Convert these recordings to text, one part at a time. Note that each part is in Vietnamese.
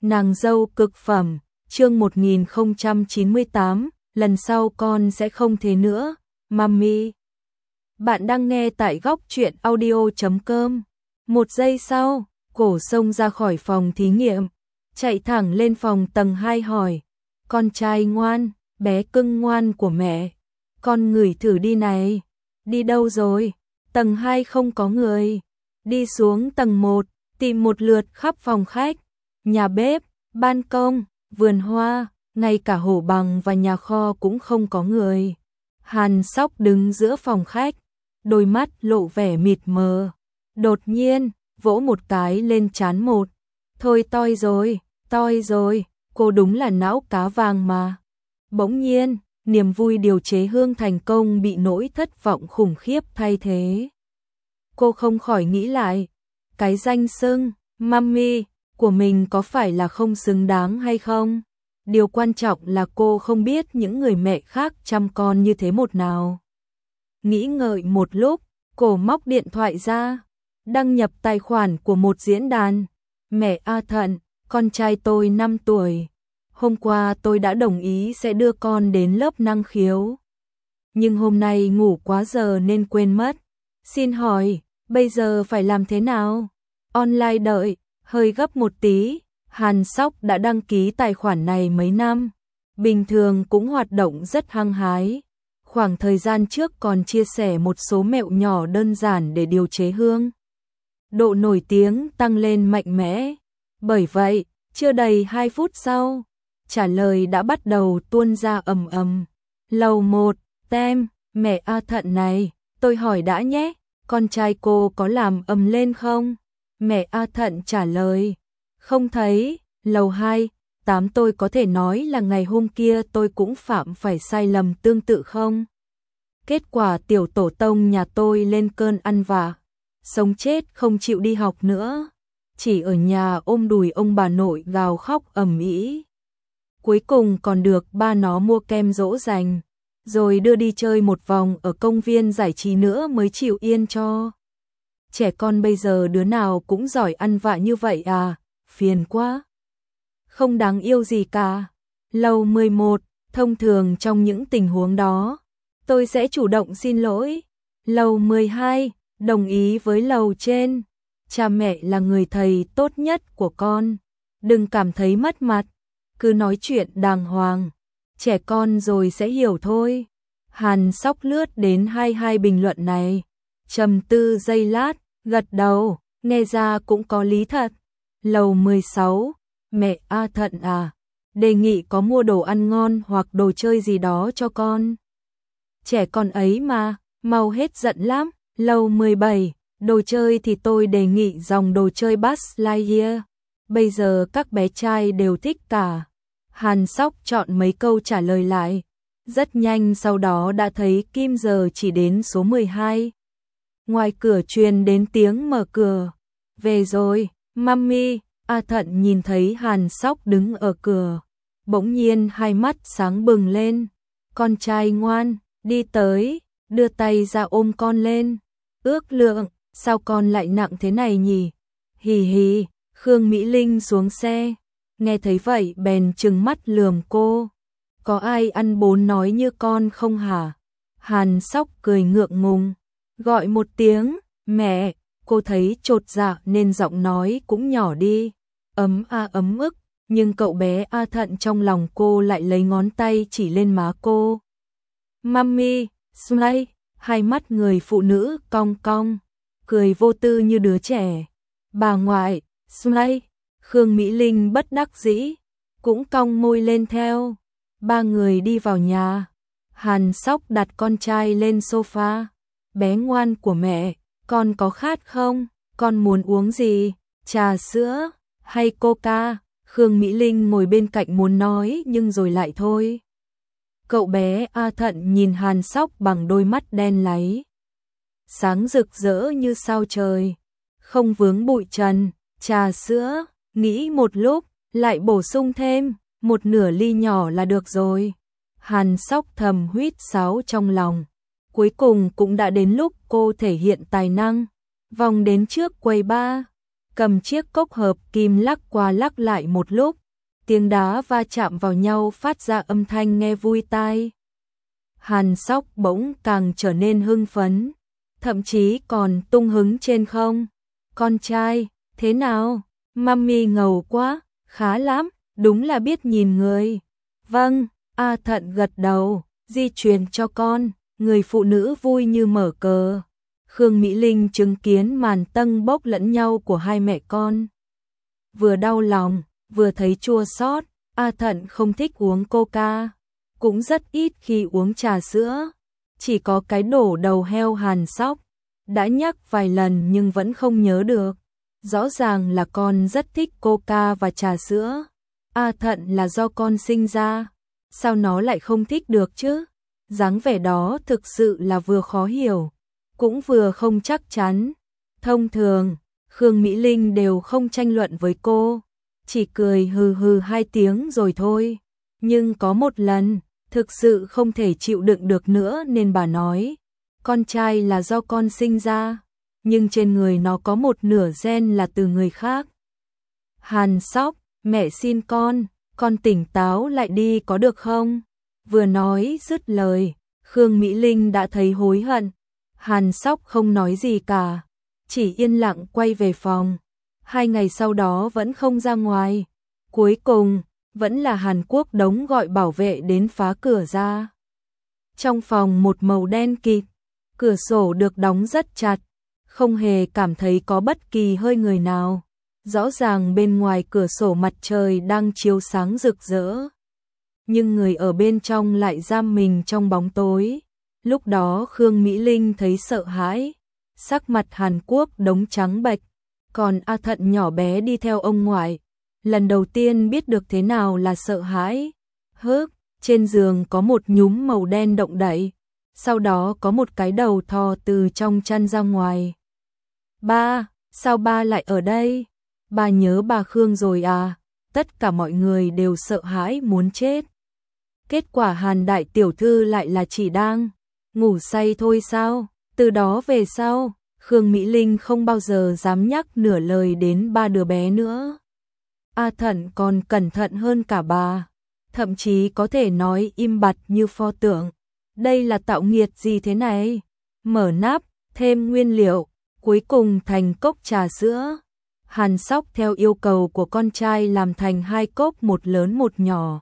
Nàng dâu cực phẩm, chương 1098, lần sau con sẽ không thế nữa, mami. Bạn đang nghe tại góc truyện audio.com. Một giây sau, Cổ xông ra khỏi phòng thí nghiệm, chạy thẳng lên phòng tầng 2 hỏi. Con trai ngoan, bé cưng ngoan của mẹ, con ngửi thử đi này. Đi đâu rồi? Tầng 2 không có người. Đi xuống tầng 1, tìm một lượt khắp phòng khách, nhà bếp, ban công, vườn hoa, ngay cả hổ bằng và nhà kho cũng không có người. Hàn Sóc đứng giữa phòng khách, đôi mắt lộ vẻ mịt mờ. Đột nhiên, vỗ một cái lên trán một. Thôi toi rồi, cô đúng là não cá vàng mà. Bỗng nhiên, niềm vui điều chế hương thành công bị nỗi thất vọng khủng khiếp thay thế. Cô không khỏi nghĩ lại, cái danh xưng mami của mình có phải là không xứng đáng hay không? Điều quan trọng là cô không biết những người mẹ khác chăm con như thế một nào. Nghĩ ngợi một lúc, cô móc điện thoại ra, đăng nhập tài khoản của một diễn đàn. Mẹ A Thận, con trai tôi 5 tuổi. Hôm qua tôi đã đồng ý sẽ đưa con đến lớp năng khiếu. Nhưng hôm nay ngủ quá giờ nên quên mất. Xin hỏi, bây giờ phải làm thế nào? Online đợi, hơi gấp một tí. Hàn Sóc đã đăng ký tài khoản này mấy năm. Bình thường cũng hoạt động rất hăng hái. Khoảng thời gian trước còn chia sẻ một số mẹo nhỏ đơn giản để điều chế hương. Độ nổi tiếng tăng lên mạnh mẽ. Bởi vậy, chưa đầy 2 phút sau, trả lời đã bắt đầu tuôn ra ầm ầm. Lầu 1, tem, mẹ A Thận này, tôi hỏi đã nhé, con trai cô có làm ầm lên không? Mẹ A Thận trả lời, không thấy. Lầu 2, 8 tôi có thể nói là ngày hôm kia tôi cũng phạm phải sai lầm tương tự không? Kết quả tiểu tổ tông nhà tôi lên cơn ăn vạ, sống chết không chịu đi học nữa, chỉ ở nhà ôm đùi ông bà nội gào khóc ầm ĩ. Cuối cùng còn được ba nó mua kem dỗ dành, rồi đưa đi chơi một vòng ở công viên giải trí nữa mới chịu yên cho. Trẻ con bây giờ đứa nào cũng giỏi ăn vạ như vậy à, phiền quá. Không đáng yêu gì cả. Lầu 11, thông thường trong những tình huống đó, tôi sẽ chủ động xin lỗi. Lầu 12, đồng ý với lầu trên. Cha mẹ là người thầy tốt nhất của con. Đừng cảm thấy mất mặt. Cứ nói chuyện đàng hoàng. Trẻ con rồi sẽ hiểu thôi. Hàn Sóc lướt đến 22 bình luận này. Trầm tư giây lát, gật đầu, nghe ra cũng có lý thật. Lầu 16, mẹ A Thận à, đề nghị có mua đồ ăn ngon hoặc đồ chơi gì đó cho con. Trẻ con ấy mà, mau hết giận lắm. Lầu 17, đồ chơi thì tôi đề nghị dòng đồ chơi Buzz Lightyear. Bây giờ các bé trai đều thích cả. Hàn Sóc chọn mấy câu trả lời lại. Rất nhanh sau đó đã thấy kim giờ chỉ đến số 12. Ngoài cửa truyền đến tiếng mở cửa. Về rồi, mami. A Thận nhìn thấy Hàn Sóc đứng ở cửa. Bỗng nhiên hai mắt sáng bừng lên. Con trai ngoan, đi tới, đưa tay ra ôm con lên. Ước lượng, sao con lại nặng thế này nhỉ? Hì hì, Khương Mỹ Linh xuống xe. Nghe thấy vậy bèn trừng mắt lườm cô. Có ai ăn bốn nói như con không hả? Hàn Sóc cười ngượng ngùng. Gọi một tiếng, mẹ. Cô thấy chột dạ nên giọng nói cũng nhỏ đi. Ấm ức. Nhưng cậu bé A Thận trong lòng cô lại lấy ngón tay chỉ lên má cô. Mami, smile. Hai mắt người phụ nữ cong cong, cười vô tư như đứa trẻ. Bà ngoại, smile. Khương Mỹ Linh bất đắc dĩ, cũng cong môi lên theo. Ba người đi vào nhà. Hàn Sóc đặt con trai lên sofa. Bé ngoan của mẹ, con có khát không? Con muốn uống gì? Trà sữa hay coca? Khương Mỹ Linh ngồi bên cạnh muốn nói nhưng rồi lại thôi. Cậu bé A Thận nhìn Hàn Sóc bằng đôi mắt đen láy, sáng rực rỡ như sao trời, không vướng bụi trần. Trà sữa, nghĩ một lúc, lại bổ sung thêm, một nửa ly nhỏ là được rồi. Hàn Sóc thầm huýt sáo trong lòng. Cuối cùng cũng đã đến lúc cô thể hiện tài năng. Vòng đến trước quầy bar, cầm chiếc cốc hợp kim lắc qua lắc lại một lúc, tiếng đá va chạm vào nhau phát ra âm thanh nghe vui tai. Hàn Sóc bỗng càng trở nên hưng phấn, thậm chí còn tung hứng trên không. Con trai, thế nào? Mami ngầu quá, khá lắm, đúng là biết nhìn người. Vâng, A Thận gật đầu, di truyền cho con, người phụ nữ vui như mở cờ. Khương Mỹ Linh chứng kiến màn tâng bốc lẫn nhau của hai mẹ con. Vừa đau lòng, vừa thấy chua xót. A Thận không thích uống coca, cũng rất ít khi uống trà sữa. Chỉ có cái đổ đầu heo Hàn Sóc, đã nhắc vài lần nhưng vẫn không nhớ được. Rõ ràng là con rất thích coca và trà sữa. A Thận là do con sinh ra, sao nó lại không thích được chứ? Dáng vẻ đó thực sự là vừa khó hiểu, cũng vừa không chắc chắn. Thông thường, Khương Mỹ Linh đều không tranh luận với cô, chỉ cười hừ hừ hai tiếng rồi thôi. Nhưng có một lần, thực sự không thể chịu đựng được nữa nên bà nói, con trai là do con sinh ra, nhưng trên người nó có một nửa gen là từ người khác. Hàn Sóc, mẹ xin con tỉnh táo lại đi có được không? Vừa nói dứt lời, Khương Mỹ Linh đã thấy hối hận. Hàn Sóc không nói gì cả, chỉ yên lặng quay về phòng. 2 ngày sau đó vẫn không ra ngoài. Cuối cùng, vẫn là Hàn Quốc Đống gọi bảo vệ đến phá cửa ra. Trong phòng một màu đen kịt, cửa sổ được đóng rất chặt, không hề cảm thấy có bất kỳ hơi người nào. Rõ ràng bên ngoài cửa sổ mặt trời đang chiếu sáng rực rỡ, nhưng người ở bên trong lại giam mình trong bóng tối. Lúc đó Khương Mỹ Linh thấy sợ hãi, sắc mặt Hàn Quốc Đống trắng bệch, còn A Thận nhỏ bé đi theo ông ngoại, lần đầu tiên biết được thế nào là sợ hãi. Trên giường có một nhúm màu đen động đậy, sau đó có một cái đầu thò từ trong chăn ra ngoài. Ba, sao ba lại ở đây? Bà nhớ bà Khương rồi à? Tất cả mọi người đều sợ hãi muốn chết. Kết quả Hàn đại tiểu thư lại là chỉ đang ngủ say thôi sao? Từ đó về sau, Khương Mỹ Linh không bao giờ dám nhắc nửa lời đến 3 đứa bé nữa. A Thận còn cẩn thận hơn cả bà, thậm chí có thể nói im bặt như pho tượng. Đây là tạo nghiệt gì thế này? Mở nắp, thêm nguyên liệu, cuối cùng thành cốc trà sữa. Hàn Sóc theo yêu cầu của con trai làm thành 2 cốc, một lớn một nhỏ.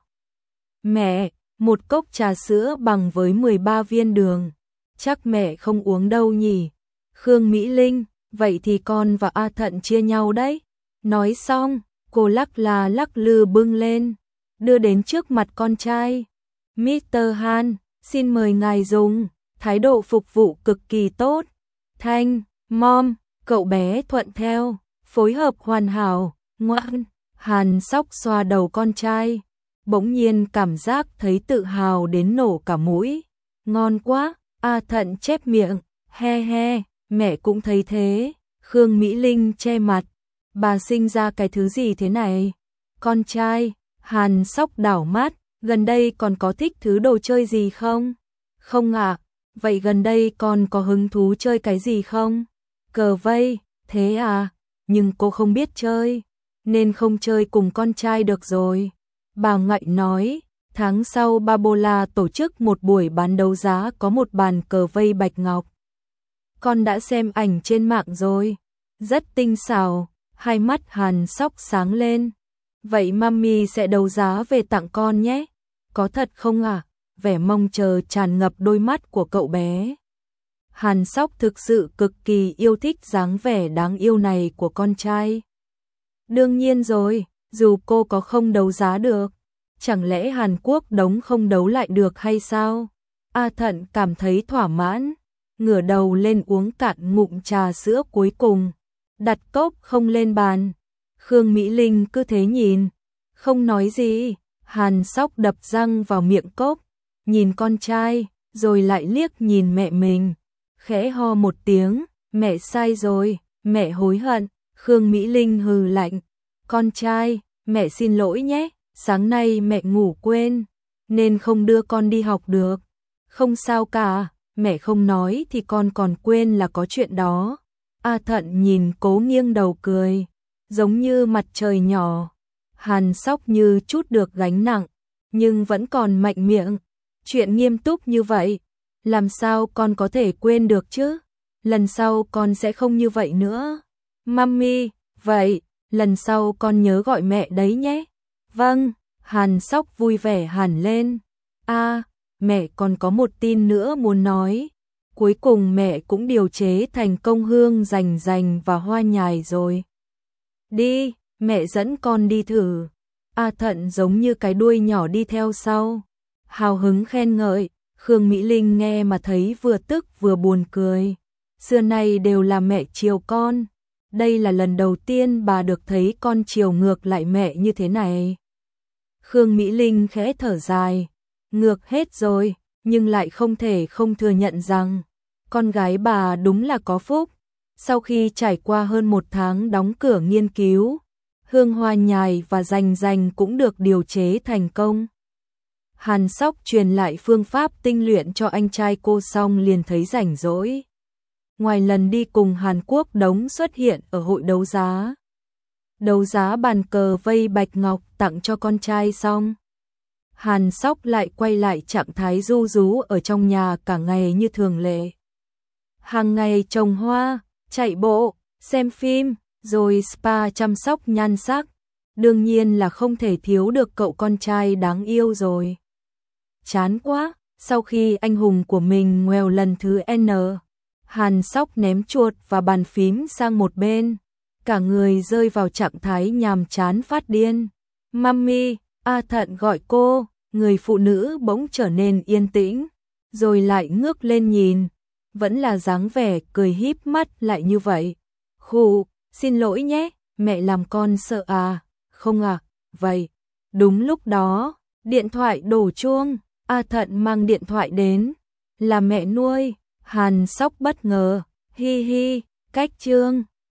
Mẹ, một cốc trà sữa bằng với 13 viên đường. Chắc mẹ không uống đâu nhỉ? Khương Mỹ Linh, vậy thì con và A Thận chia nhau đấy. Nói xong, cô lắc là lắc lư bưng lên, đưa đến trước mặt con trai. Mr. Han, xin mời ngài dùng. Thái độ phục vụ cực kỳ tốt. Thanh, Mom, cậu bé thuận theo, phối hợp hoàn hảo, ngoan. Hàn Sóc xoa đầu con trai, bỗng nhiên cảm giác thấy tự hào đến nổ cả mũi. Ngon quá. A Thận chép miệng, he he, mẹ cũng thấy thế. Khương Mỹ Linh che mặt, bà sinh ra cái thứ gì thế này? Con trai, Hàn Sóc đảo mắt, gần đây còn có thích thứ đồ chơi gì không? Không ạ, vậy gần đây con có hứng thú chơi cái gì không? Cờ vây, thế à, nhưng cô không biết chơi, nên không chơi cùng con trai được rồi. Bà ngoại nói, tháng sau Babola tổ chức một buổi bán đấu giá có một bàn cờ vây bạch ngọc. Con đã xem ảnh trên mạng rồi, rất tinh xảo. Hai mắt Hàn Sóc sáng lên. Vậy mami sẽ đấu giá về tặng con nhé. Có thật không à? Vẻ mong chờ tràn ngập đôi mắt của cậu bé. Hàn Sóc thực sự cực kỳ yêu thích dáng vẻ đáng yêu này của con trai. Đương nhiên rồi, dù cô có không đấu giá được, chẳng lẽ Hàn Quốc Đống không đấu lại được hay sao? A Thận cảm thấy thỏa mãn, ngửa đầu lên uống cạn ngụm trà sữa cuối cùng, đặt cốc không lên bàn. Khương Mỹ Linh cứ thế nhìn, không nói gì. Hàn Sóc đập răng vào miệng cốc, nhìn con trai, rồi lại liếc nhìn mẹ mình, khẽ ho một tiếng, mẹ sai rồi, mẹ hối hận. Khương Mỹ Linh hừ lạnh, con trai, mẹ xin lỗi nhé, sáng nay mẹ ngủ quên, nên không đưa con đi học được. Không sao cả, mẹ không nói thì con còn quên là có chuyện đó. A Thận nhìn cố nghiêng đầu cười. giống như mặt trời nhỏ. Hàn Sóc như chút được gánh nặng, nhưng vẫn còn mạnh miệng. Chuyện nghiêm túc như vậy, làm sao con có thể quên được chứ? Lần sau con sẽ không như vậy nữa. Mummy, vậy, lần sau con nhớ gọi mẹ đấy nhé. Vâng, Hàn Sóc vui vẻ hẳn lên. Mẹ còn có một tin nữa muốn nói. Cuối cùng mẹ cũng điều chế thành công hương rành rành và hoa nhài rồi. Đi, mẹ dẫn con đi thử. Thận giống như cái đuôi nhỏ đi theo sau. Hào hứng khen ngợi, Khương Mỹ Linh nghe mà thấy vừa tức vừa buồn cười. Xưa nay đều là mẹ chiều con. Đây là lần đầu tiên bà được thấy con chiều ngược lại mẹ như thế này. Khương Mỹ Linh khẽ thở dài. Ngược hết rồi, nhưng lại không thể không thừa nhận rằng con gái bà đúng là có phúc. Sau khi trải qua hơn 1 tháng đóng cửa nghiên cứu, hương hoa nhài và rành rành cũng được điều chế thành công. Hàn Sóc truyền lại phương pháp tinh luyện cho anh trai cô xong liền thấy rảnh rỗi. Ngoài lần đi cùng Hàn Quốc Đống xuất hiện ở hội đấu giá. Đấu giá bàn cờ vây bạch ngọc tặng cho con trai xong. Hàn Sóc lại quay lại trạng thái ru rú ở trong nhà cả ngày như thường lệ. Hàng ngày trồng hoa, chạy bộ, xem phim, rồi spa chăm sóc nhan sắc. Đương nhiên là không thể thiếu được cậu con trai đáng yêu rồi. Chán quá, sau khi anh hùng của mình ngoèo lần thứ N, Hàn Sóc ném chuột và bàn phím sang một bên. Cả người rơi vào trạng thái nhàm chán phát điên. Mummy, Thận gọi cô, người phụ nữ bỗng trở nên yên tĩnh, rồi lại ngước lên nhìn. Vẫn là dáng vẻ cười híp mắt lại như vậy. Khụ, xin lỗi nhé, mẹ làm con sợ à? Không à, vậy. Đúng lúc đó, điện thoại đổ chuông, Thận mang điện thoại đến. Là mẹ nuôi. Hàn Sóc bất ngờ, hi hi, cách chương.